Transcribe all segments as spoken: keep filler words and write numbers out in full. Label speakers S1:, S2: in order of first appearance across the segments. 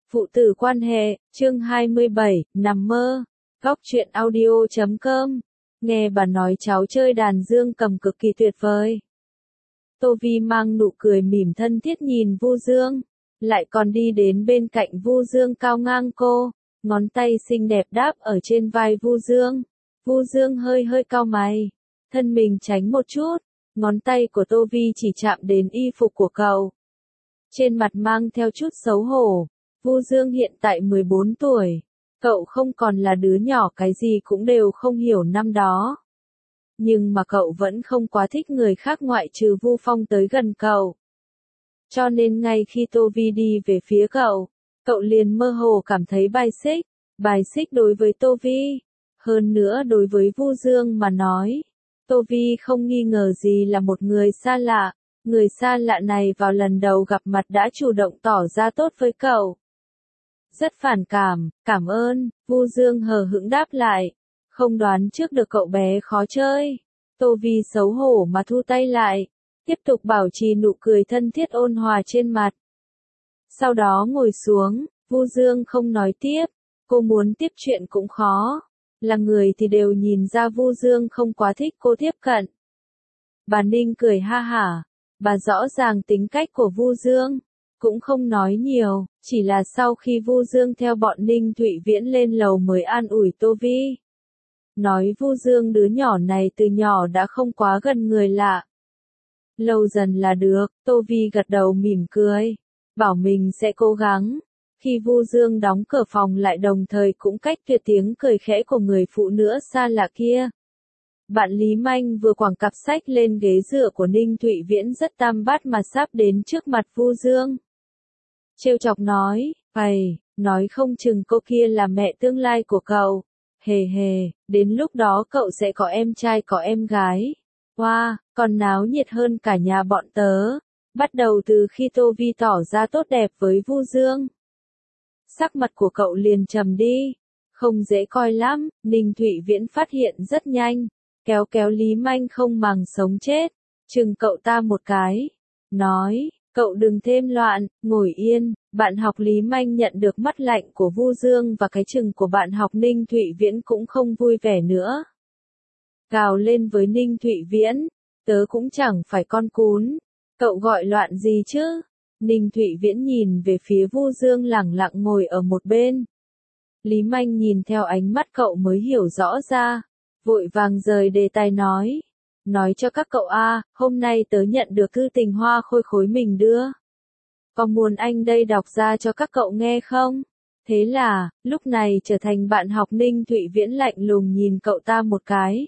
S1: Phụ tử quan hệ, chương hai mươi bảy, nằm mơ. Góc truyện audio chấm com. Nghe bà nói cháu chơi đàn dương cầm cực kỳ tuyệt vời. Tô Vi mang nụ cười mỉm thân thiết nhìn Vu Dương, lại còn đi đến bên cạnh Vu Dương cao ngang cô, ngón tay xinh đẹp đáp ở trên vai Vu Dương. Vu Dương hơi hơi cau mày, thân mình tránh một chút, ngón tay của Tô Vi chỉ chạm đến y phục của cậu. Trên mặt mang theo chút xấu hổ. Vu Dương hiện tại mười bốn tuổi, cậu không còn là đứa nhỏ cái gì cũng đều không hiểu năm đó. Nhưng mà cậu vẫn không quá thích người khác ngoại trừ Vu Phong tới gần cậu. Cho nên ngay khi Tô Vi đi về phía cậu, cậu liền mơ hồ cảm thấy bài xích, bài xích đối với Tô Vi. Hơn nữa đối với Vu Dương mà nói, Tô Vi không nghi ngờ gì là một người xa lạ. Người xa lạ này vào lần đầu gặp mặt đã chủ động tỏ ra tốt với cậu. Rất phản cảm, cảm ơn, Vu Dương hờ hững đáp lại. Không đoán trước được cậu bé khó chơi. Tô Vi xấu hổ mà thu tay lại, tiếp tục bảo trì nụ cười thân thiết ôn hòa trên mặt. Sau đó ngồi xuống, Vu Dương không nói tiếp, cô muốn tiếp chuyện cũng khó. Là người thì đều nhìn ra Vu Dương không quá thích cô tiếp cận. Bà Ninh cười ha hả, bà rõ ràng tính cách của Vu Dương. Cũng không nói nhiều, chỉ là sau khi Vu Dương theo bọn Ninh Thụy Viễn lên lầu mới an ủi Tô Vi. Nói Vu Dương đứa nhỏ này từ nhỏ đã không quá gần người lạ. Lâu dần là được, Tô Vi gật đầu mỉm cười, bảo mình sẽ cố gắng. Khi Vu Dương đóng cửa phòng lại đồng thời cũng cách tuyệt tiếng cười khẽ của người phụ nữ xa lạ kia. Bạn Lý Manh vừa quẳng cặp sách lên ghế dựa của Ninh Thụy Viễn rất tam bát mà sắp đến trước mặt Vu Dương. Trêu chọc nói, "Ầy, nói không chừng cô kia là mẹ tương lai của cậu. Hề hề, đến lúc đó cậu sẽ có em trai có em gái. Wow, còn náo nhiệt hơn cả nhà bọn tớ." Bắt đầu từ khi Tô Vi tỏ ra tốt đẹp với Vu Dương, sắc mặt của cậu liền trầm đi, không dễ coi lắm. Ninh Thụy Viễn phát hiện rất nhanh, kéo kéo Lý Manh không màng sống chết, chừng cậu ta một cái, nói, cậu đừng thêm loạn, ngồi yên. Bạn học Lý Manh nhận được mắt lạnh của Vu Dương và cái chừng của bạn học Ninh Thụy Viễn cũng không vui vẻ nữa. Gào lên với Ninh Thụy Viễn, tớ cũng chẳng phải con cún, cậu gọi loạn gì chứ? Ninh Thụy Viễn nhìn về phía Vu Dương lẳng lặng ngồi ở một bên. Lý Manh nhìn theo ánh mắt cậu mới hiểu rõ ra, vội vàng rời đề tài nói. Nói cho các cậu a, hôm nay tớ nhận được thư tình Hoa Khôi Khối mình đưa. Có muốn anh đây đọc ra cho các cậu nghe không? Thế là, lúc này trở thành bạn học Ninh Thụy Viễn lạnh lùng nhìn cậu ta một cái.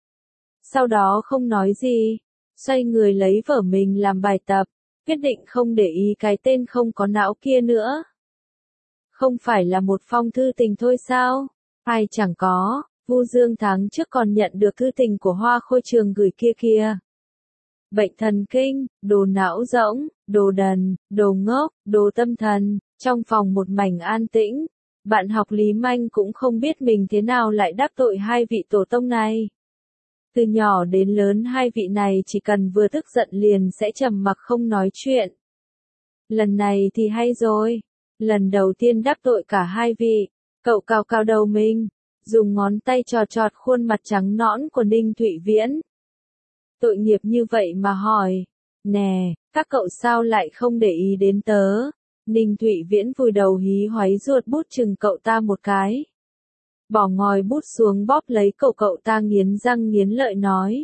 S1: Sau đó không nói gì, xoay người lấy vở mình làm bài tập, quyết định không để ý cái tên không có não kia nữa. Không phải là một phong thư tình thôi sao? Ai chẳng có. Vu Dương tháng trước còn nhận được thư tình của Hoa Khôi Trường gửi kia kìa. Bệnh thần kinh, đồ não rỗng, đồ đần, đồ ngốc, đồ tâm thần. Trong phòng một mảnh an tĩnh, bạn học Lý Manh cũng không biết mình thế nào lại đắc tội hai vị tổ tông này. Từ nhỏ đến lớn hai vị này chỉ cần vừa tức giận liền sẽ trầm mặc không nói chuyện. Lần này thì hay rồi. Lần đầu tiên đắc tội cả hai vị, cậu cào cào đầu mình, dùng ngón tay trò trọt khuôn mặt trắng nõn của Ninh Thụy Viễn. Tội nghiệp như vậy mà hỏi, nè, các cậu sao lại không để ý đến tớ? Ninh Thụy Viễn vùi đầu hí hoáy ruột bút chừng cậu ta một cái. Bỏ ngòi bút xuống bóp lấy cậu cậu ta nghiến răng nghiến lợi nói.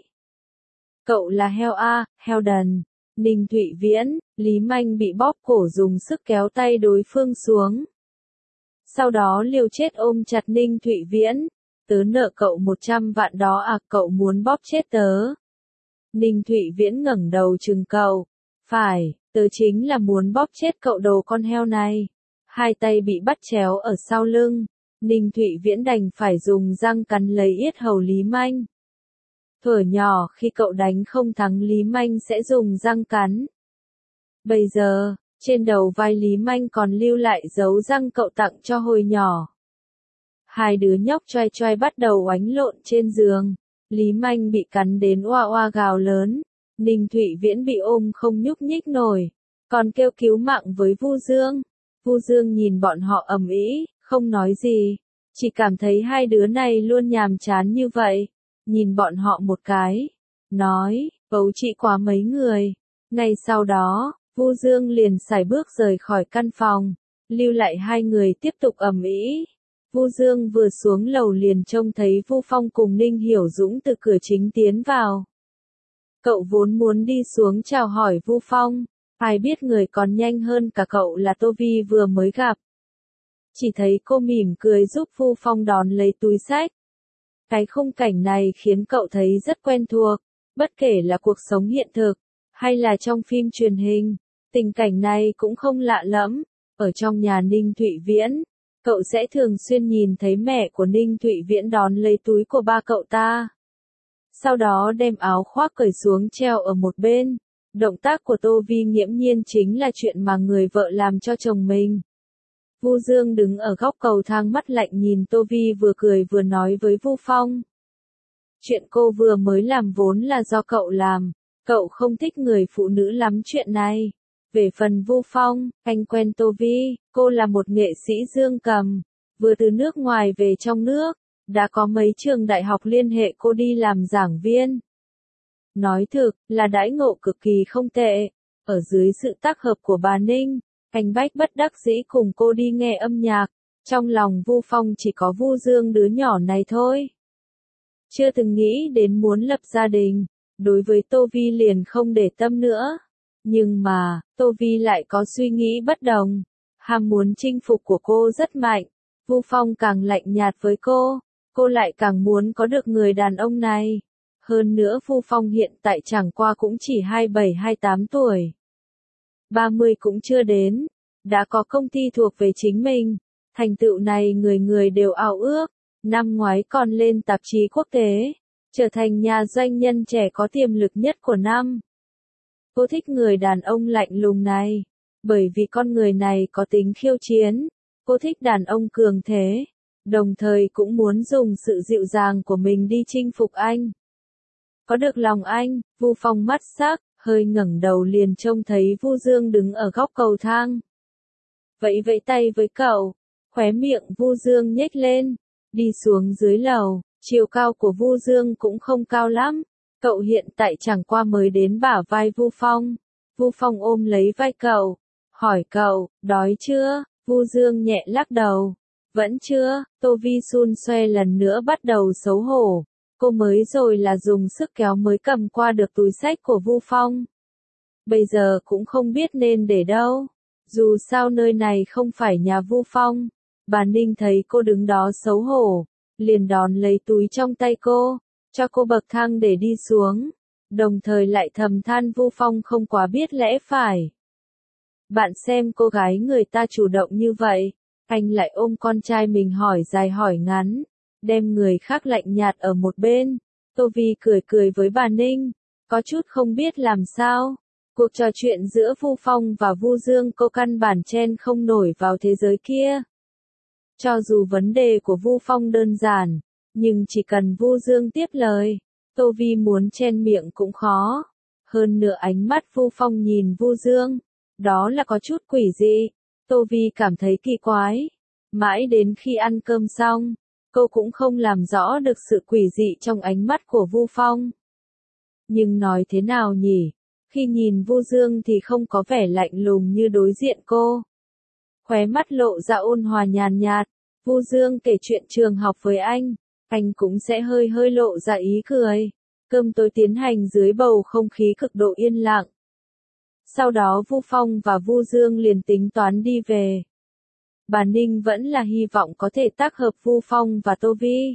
S1: Cậu là heo a, heo đần. Ninh Thụy Viễn, Lý Manh bị bóp cổ dùng sức kéo tay đối phương xuống. Sau đó liều chết ôm chặt Ninh Thụy Viễn. Tớ nợ cậu một trăm vạn đó à, cậu muốn bóp chết tớ? Ninh Thụy Viễn ngẩng đầu chừng cậu. Phải, tớ chính là muốn bóp chết cậu đồ con heo này. Hai tay bị bắt chéo ở sau lưng. Ninh Thụy Viễn đành phải dùng răng cắn lấy yết hầu Lý Manh. Thuở nhỏ khi cậu đánh không thắng Lý Manh sẽ dùng răng cắn. Bây giờ, trên đầu vai Lý Manh còn lưu lại dấu răng cậu tặng cho hồi nhỏ. Hai đứa nhóc choai choai bắt đầu oánh lộn trên giường. Lý Manh bị cắn đến oa oa gào lớn. Ninh Thụy Viễn bị ôm không nhúc nhích nổi, còn kêu cứu mạng với Vu Dương. Vu Dương nhìn bọn họ ầm ĩ, không nói gì, chỉ cảm thấy hai đứa này luôn nhàm chán như vậy, nhìn bọn họ một cái, nói, bấu trị quá mấy người. Ngay sau đó, Vu Dương liền sải bước rời khỏi căn phòng, lưu lại hai người tiếp tục ầm ĩ. Vu Dương vừa xuống lầu liền trông thấy Vu Phong cùng Ninh Hiểu Dũng từ cửa chính tiến vào. Cậu vốn muốn đi xuống chào hỏi Vu Phong, ai biết người còn nhanh hơn cả cậu là Tô Vi vừa mới gặp. Chỉ thấy cô mỉm cười giúp Vu Phong đón lấy túi xách. Cái khung cảnh này khiến cậu thấy rất quen thuộc, bất kể là cuộc sống hiện thực, hay là trong phim truyền hình, tình cảnh này cũng không lạ lẫm. Ở trong nhà Ninh Thụy Viễn, cậu sẽ thường xuyên nhìn thấy mẹ của Ninh Thụy Viễn đón lấy túi của ba cậu ta. Sau đó đem áo khoác cởi xuống treo ở một bên. Động tác của Tô Vi nghiễm nhiên chính là chuyện mà người vợ làm cho chồng mình. Vu Dương đứng ở góc cầu thang mắt lạnh nhìn Tô Vi vừa cười vừa nói với Vu Phong. Chuyện cô vừa mới làm vốn là do cậu làm, cậu không thích người phụ nữ lắm chuyện này. Về phần Vu Phong, anh quen Tô Vi, cô là một nghệ sĩ dương cầm, vừa từ nước ngoài về trong nước, đã có mấy trường đại học liên hệ cô đi làm giảng viên. Nói thực, là đãi ngộ cực kỳ không tệ. Ở dưới sự tác hợp của bà Ninh, anh Bách bất đắc dĩ cùng cô đi nghe âm nhạc. Trong lòng Vu Phong chỉ có Vu Dương đứa nhỏ này thôi. Chưa từng nghĩ đến muốn lập gia đình, đối với Tô Vi liền không để tâm nữa. Nhưng mà, Tô Vi lại có suy nghĩ bất đồng. Ham muốn chinh phục của cô rất mạnh. Vu Phong càng lạnh nhạt với cô, cô lại càng muốn có được người đàn ông này. Hơn nữa Vu Phong hiện tại chẳng qua cũng chỉ hai mươi bảy hai mươi tám tuổi. ba mươi cũng chưa đến, đã có công ty thuộc về chính mình. Thành tựu này người người đều ao ước. Năm ngoái còn lên tạp chí quốc tế, trở thành nhà doanh nhân trẻ có tiềm lực nhất của năm. Cô thích người đàn ông lạnh lùng này, bởi vì con người này có tính khiêu chiến. Cô thích đàn ông cường thế, đồng thời cũng muốn dùng sự dịu dàng của mình đi chinh phục anh. Có được lòng anh, Vu Phong mắt sắc, hơi ngẩng đầu liền trông thấy Vu Dương đứng ở góc cầu thang. Vẫy vẫy tay với cậu, khóe miệng Vu Dương nhếch lên, đi xuống dưới lầu. Chiều cao của Vu Dương cũng không cao lắm, cậu hiện tại chẳng qua mới đến bả vai Vu Phong. Vu Phong ôm lấy vai cậu, hỏi cậu, đói chưa? Vu Dương nhẹ lắc đầu, vẫn chưa. Tô Vi xun xoe lần nữa bắt đầu xấu hổ. Cô mới rồi là dùng sức kéo mới cầm qua được túi xách của Vu Phong. Bây giờ cũng không biết nên để đâu. Dù sao nơi này không phải nhà Vu Phong. Bà Ninh thấy cô đứng đó xấu hổ, liền đón lấy túi trong tay cô, cho cô bậc thang để đi xuống. Đồng thời lại thầm than Vu Phong không quá biết lẽ phải. Bạn xem cô gái người ta chủ động như vậy, anh lại ôm con trai mình hỏi dài hỏi ngắn, đem người khác lạnh nhạt ở một bên. Tô Vi cười cười với bà Ninh, có chút không biết làm sao. Cuộc trò chuyện giữa Vu Phong và Vu Dương cô căn bản chen không nổi vào thế giới kia. Cho dù vấn đề của Vu Phong đơn giản, nhưng chỉ cần Vu Dương tiếp lời, Tô Vi muốn chen miệng cũng khó. Hơn nữa ánh mắt Vu Phong nhìn Vu Dương, đó là có chút quỷ dị. Tô Vi cảm thấy kỳ quái. Mãi đến khi ăn cơm xong, cô cũng không làm rõ được sự quỷ dị trong ánh mắt của Vu Phong. Nhưng nói thế nào nhỉ? Khi nhìn Vu Dương thì không có vẻ lạnh lùng như đối diện cô. Khóe mắt lộ ra ôn hòa nhàn nhạt. Vu Dương kể chuyện trường học với anh, anh cũng sẽ hơi hơi lộ ra ý cười. Cơm tối tiến hành dưới bầu không khí cực độ yên lặng. Sau đó Vu Phong và Vu Dương liền tính toán đi về. Bà Ninh vẫn là hy vọng có thể tác hợp Vu Phong và Tô Vi.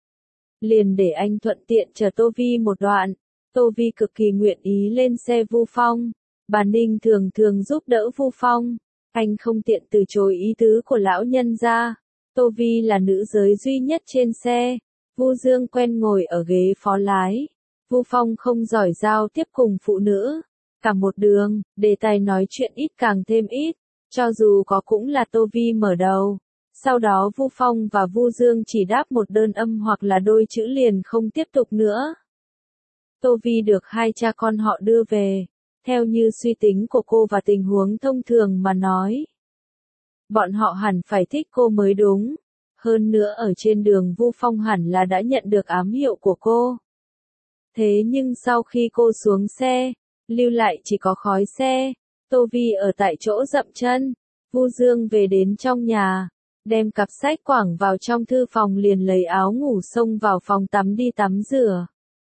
S1: Liền để anh thuận tiện chờ Tô Vi một đoạn. Tô Vi cực kỳ nguyện ý lên xe Vu Phong. Bà Ninh thường thường giúp đỡ Vu Phong. Anh không tiện từ chối ý tứ của lão nhân gia. Tô Vi là nữ giới duy nhất trên xe. Vu Dương quen ngồi ở ghế phó lái. Vu Phong không giỏi giao tiếp cùng phụ nữ. Cả một đường, đề tài nói chuyện ít càng thêm ít. Cho dù có cũng là Tô Vi mở đầu. Sau đó Vu Phong và Vu Dương chỉ đáp một đơn âm hoặc là đôi chữ liền không tiếp tục nữa. Tô Vi được hai cha con họ đưa về. Theo như suy tính của cô và tình huống thông thường mà nói. Bọn họ hẳn phải thích cô mới đúng. Hơn nữa ở trên đường Vu Phong hẳn là đã nhận được ám hiệu của cô. Thế nhưng sau khi cô xuống xe, lưu lại chỉ có khói xe. Tô Vi ở tại chỗ dậm chân. Vu Dương về đến trong nhà, đem cặp sách quẳng vào trong thư phòng liền lấy áo ngủ xông vào phòng tắm đi tắm rửa.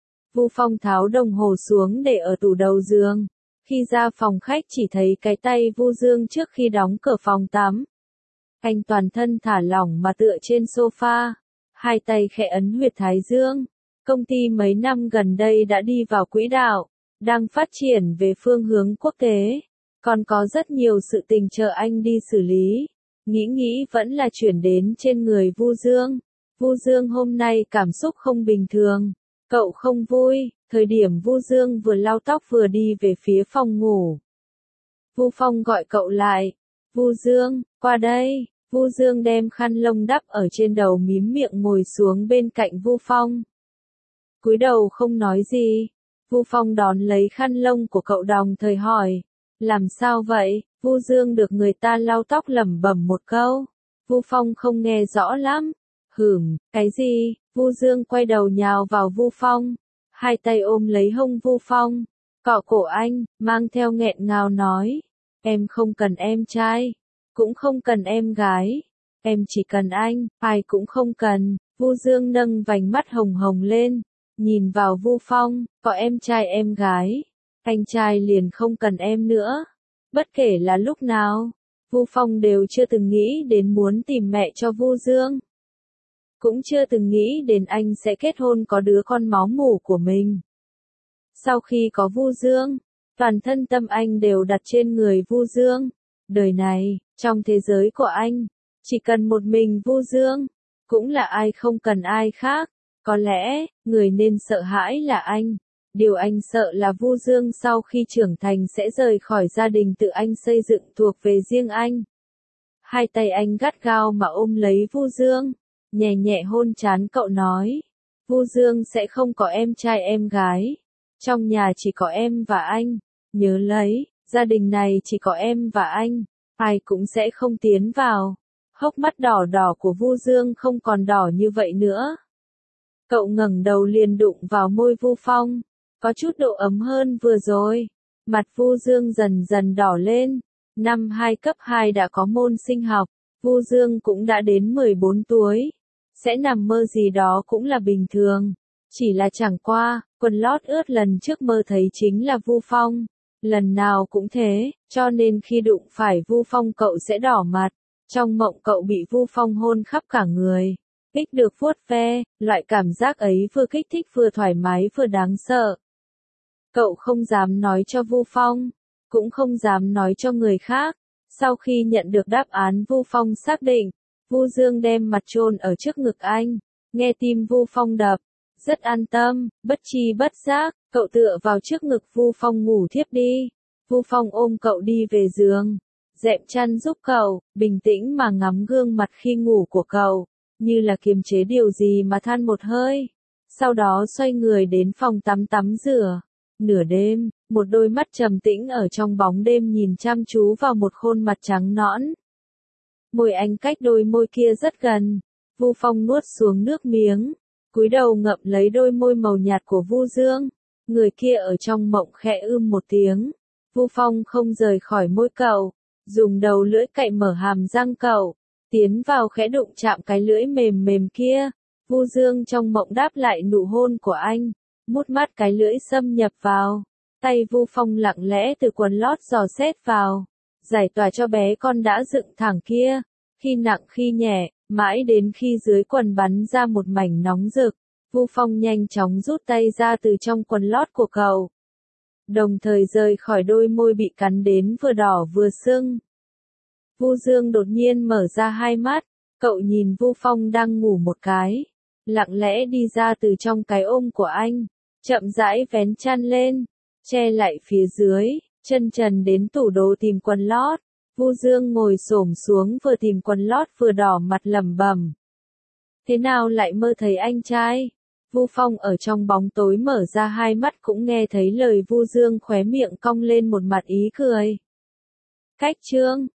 S1: Vu Phong tháo đồng hồ xuống để ở tủ đầu giường. Khi ra phòng khách chỉ thấy cái tay Vu Dương trước khi đóng cửa phòng tắm. Anh toàn thân thả lỏng mà tựa trên sofa, hai tay khẽ ấn huyệt thái dương. Công ty mấy năm gần đây đã đi vào quỹ đạo, đang phát triển về phương hướng quốc tế. Còn có rất nhiều sự tình chờ anh đi xử lý. Nghĩ nghĩ vẫn là chuyển đến trên người Vu Dương. Vu Dương hôm nay cảm xúc không bình thường. Cậu không vui. Thời điểm Vu Dương vừa lau tóc vừa đi về phía phòng ngủ. Vu Phong gọi cậu lại. Vu Dương, qua đây. Vu Dương đem khăn lông đắp ở trên đầu mím miệng ngồi xuống bên cạnh Vu Phong. Cúi đầu không nói gì. Vu Phong đón lấy khăn lông của cậu đồng thời hỏi. Làm sao vậy? Vu Dương được người ta lau tóc lẩm bẩm một câu. Vu Phong không nghe rõ lắm. Hửm, cái gì? Vu Dương quay đầu nhào vào Vu Phong. Hai tay ôm lấy hông Vu Phong. Cọ cổ anh, mang theo nghẹn ngào nói. Em không cần em trai. Cũng không cần em gái. Em chỉ cần anh, ai cũng không cần. Vu Dương nâng vành mắt hồng hồng lên. Nhìn vào Vu Phong, có em trai em gái. Anh trai liền không cần em nữa. Bất kể là lúc nào, Vu Phong đều chưa từng nghĩ đến muốn tìm mẹ cho Vu Dương. Cũng chưa từng nghĩ đến anh sẽ kết hôn có đứa con máu mủ của mình. Sau khi có Vu Dương, toàn thân tâm anh đều đặt trên người Vu Dương. Đời này, trong thế giới của anh, chỉ cần một mình Vu Dương, cũng là ai không cần ai khác. Có lẽ, người nên sợ hãi là anh. Điều anh sợ là Vu Dương sau khi trưởng thành sẽ rời khỏi gia đình tự anh xây dựng thuộc về riêng anh. Hai tay anh gắt gao mà ôm lấy Vu Dương, nhẹ nhẹ hôn trán cậu nói. Vu Dương sẽ không có em trai em gái. Trong nhà chỉ có em và anh. Nhớ lấy, gia đình này chỉ có em và anh. Ai cũng sẽ không tiến vào. Hốc mắt đỏ đỏ của Vu Dương không còn đỏ như vậy nữa. Cậu ngẩng đầu liền đụng vào môi Vu Phong. Có chút độ ấm hơn vừa rồi. Mặt Vu Dương dần dần đỏ lên. Năm hai cấp hai đã có môn sinh học. Vu Dương cũng đã đến mười bốn tuổi. Sẽ nằm mơ gì đó cũng là bình thường. Chỉ là chẳng qua, quần lót ướt lần trước mơ thấy chính là Vu Phong. Lần nào cũng thế, cho nên khi đụng phải Vu Phong cậu sẽ đỏ mặt. Trong mộng cậu bị Vu Phong hôn khắp cả người. Kích được vuốt ve, loại cảm giác ấy vừa kích thích vừa thoải mái vừa đáng sợ. Cậu không dám nói cho Vu Phong, cũng không dám nói cho người khác. Sau khi nhận được đáp án Vu Phong xác định, Vu Dương đem mặt chôn ở trước ngực anh, nghe tim Vu Phong đập, rất an tâm, bất chi bất giác, cậu tựa vào trước ngực Vu Phong ngủ thiếp đi. Vu Phong ôm cậu đi về giường, dẹp chăn giúp cậu, bình tĩnh mà ngắm gương mặt khi ngủ của cậu, như là kiềm chế điều gì mà than một hơi. Sau đó xoay người đến phòng tắm tắm rửa. Nửa đêm, một đôi mắt trầm tĩnh ở trong bóng đêm nhìn chăm chú vào một khuôn mặt trắng nõn. Môi anh cách đôi môi kia rất gần. Vu Phong nuốt xuống nước miếng, cúi đầu ngậm lấy đôi môi màu nhạt của Vu Dương. Người kia ở trong mộng khẽ ưm một tiếng. Vu Phong không rời khỏi môi cậu, dùng đầu lưỡi cạy mở hàm răng cậu, tiến vào khẽ đụng chạm cái lưỡi mềm mềm kia. Vu Dương trong mộng đáp lại nụ hôn của anh, mút mắt cái lưỡi xâm nhập vào. Tay Vu Phong lặng lẽ từ quần lót dò xét vào, giải tỏa cho bé con đã dựng thẳng kia, khi nặng khi nhẹ, mãi đến khi dưới quần bắn ra một mảnh nóng rực. Vu Phong nhanh chóng rút tay ra từ trong quần lót của cậu, đồng thời rời khỏi đôi môi bị cắn đến vừa đỏ vừa sưng. Vu Dương đột nhiên mở ra hai mắt, cậu nhìn Vu Phong đang ngủ một cái, lặng lẽ đi ra từ trong cái ôm của anh, chậm rãi vén chăn lên, che lại phía dưới, chân trần đến tủ đồ tìm quần lót. Vu Dương ngồi xổm xuống vừa tìm quần lót vừa đỏ mặt lẩm bẩm. Thế nào lại mơ thấy anh trai? Vu Phong ở trong bóng tối mở ra hai mắt cũng nghe thấy lời Vu Dương, khóe miệng cong lên một mặt ý cười. Cách chương